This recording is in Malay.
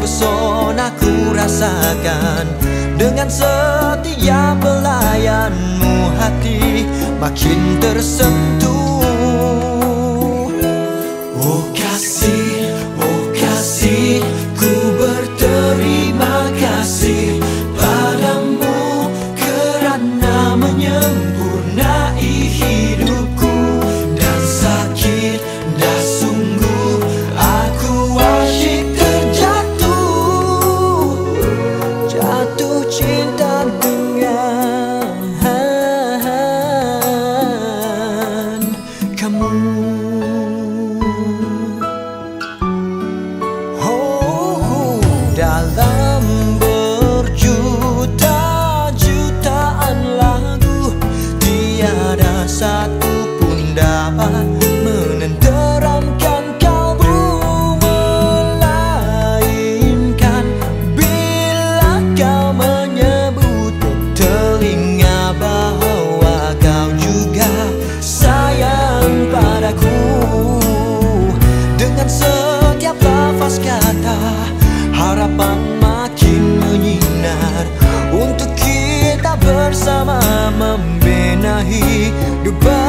terpesona ku rasakan. Dengan setiap pelayanmu hati makin tersentuh. Oh kasih, ku berterima kasih padamu kerana menyempurnai hidupku. Dan sakit dah sungguh aku asyik terjatuh, jatuh cinta dengan kamu. Dalam berjuta-jutaan lagu, tiada satu pun dapat menenteramkan kalbu, melainkan bila kau menyebut telinga bahwa kau juga sayang padaku. Dengan setiap lafaz kata, harapan makin menyinar untuk kita bersama membenahi hidup.